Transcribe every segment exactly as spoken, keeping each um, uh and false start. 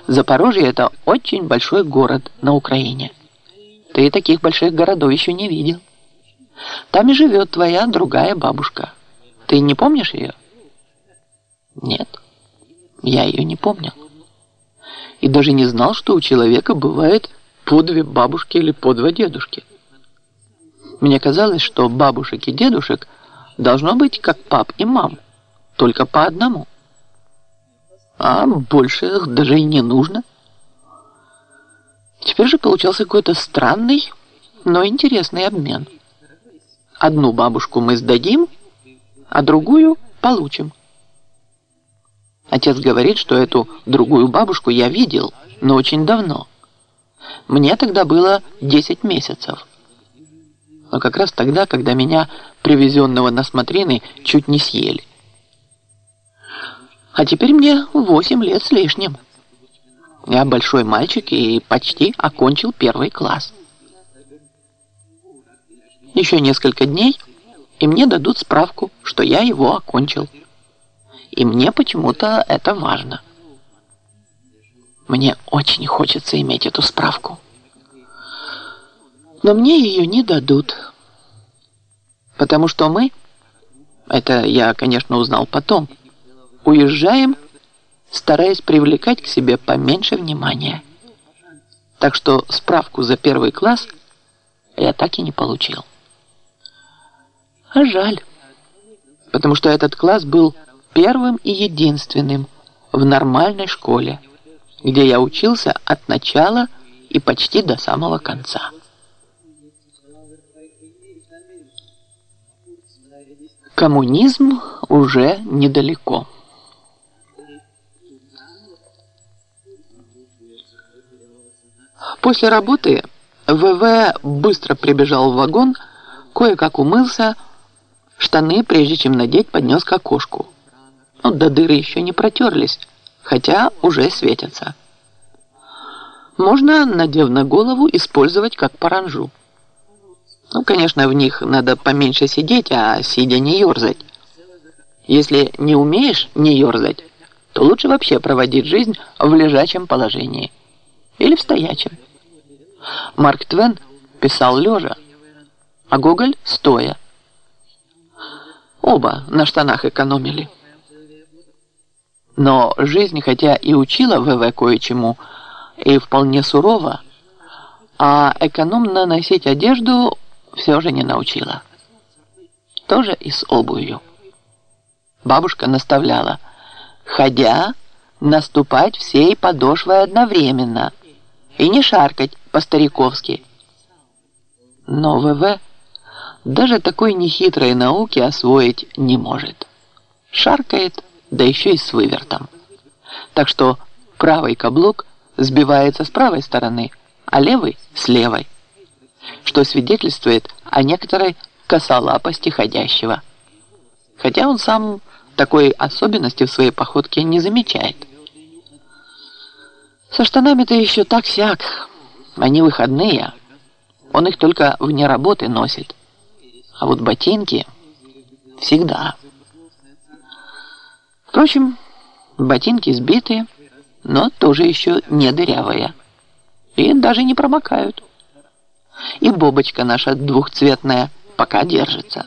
Запорожье – это очень большой город на Украине. Ты таких больших городов еще не видел. Там и живет твоя другая бабушка. Ты не помнишь ее? Нет, я ее не помнил. И даже не знал, что у человека бывает по две бабушки или по два дедушки. Мне казалось, что бабушек и дедушек должно быть как пап и мам, только по одному. А больше их даже и не нужно. Теперь же получался какой-то странный, но интересный обмен. Одну бабушку мы сдадим, а другую получим. Отец говорит, что эту другую бабушку я видел, но очень давно. Мне тогда было десять месяцев. Но как раз тогда, когда меня, привезенного на смотрины, чуть не съели. А теперь мне восемь лет с лишним. Я большой мальчик и почти окончил первый класс. Еще несколько дней, и мне дадут справку, что я его окончил. И мне почему-то это важно. Мне очень хочется иметь эту справку. Но мне ее не дадут. Потому что мы, это я, конечно, узнал потом, уезжаем, стараясь привлекать к себе поменьше внимания. Так что справку за первый класс я так и не получил. А жаль, потому что этот класс был первым и единственным в нормальной школе, где я учился от начала и почти до самого конца. Коммунизм уже недалеко. После работы ВВ быстро прибежал в вагон, кое-как умылся, штаны, прежде чем надеть, поднес к окошку. Ну, до дыры еще не протерлись, хотя уже светятся. Можно, надев на голову, использовать как паранжу. Ну, конечно, в них надо поменьше сидеть, а сидя не ерзать. Если не умеешь не ерзать, то лучше вообще проводить жизнь в лежачем положении. Или в стоячем. Марк Твен писал лежа, а Гоголь стоя. Оба на штанах экономили. Но жизнь, хотя и учила ВВ кое-чему, и вполне сурово, а экономно носить одежду все же не научила. Тоже и с обувью. Бабушка наставляла, ходя, наступать всей подошвой одновременно и не шаркать по-стариковски. Но ВВ даже такой нехитрой науки освоить не может. Шаркает, да еще и с вывертом. Так что правый каблук сбивается с правой стороны, а левый с левой, что свидетельствует о некоторой косолапости ходящего. Хотя он сам такой особенности в своей походке не замечает. Со штанами-то еще так-сяк. Они выходные. Он их только вне работы носит. А вот ботинки всегда. Впрочем, ботинки сбитые, но тоже еще не дырявые. И даже не промокают. И бобочка наша двухцветная пока держится.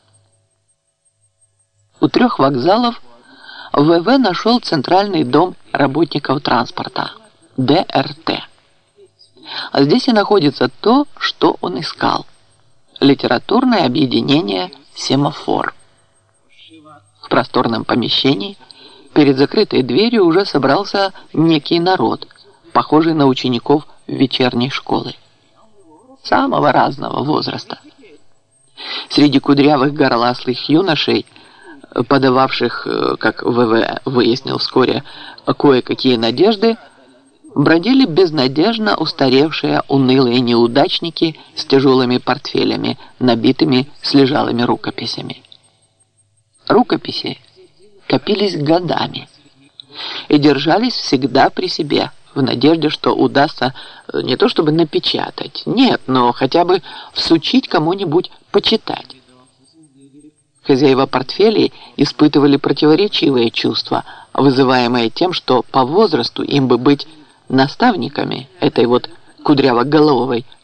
У трех вокзалов ВВ нашел Центральный дом работников транспорта, Дэ Эр Тэ. А здесь и находится то, что он искал. Литературное объединение «Семафор». В просторном помещении перед закрытой дверью уже собрался некий народ, похожий на учеников вечерней школы. Самого разного возраста. Среди кудрявых горластых юношей, подававших, как ВВ выяснил вскоре, кое-какие надежды, бродили безнадежно устаревшие унылые неудачники с тяжелыми портфелями, набитыми слежалыми рукописями. Рукописи копились годами и держались всегда при себе, в надежде, что удастся не то чтобы напечатать, нет, но хотя бы всучить кому-нибудь почитать. Хозяева портфелей испытывали противоречивые чувства, вызываемые тем, что по возрасту им бы быть наставниками этой вот кудрявоголовой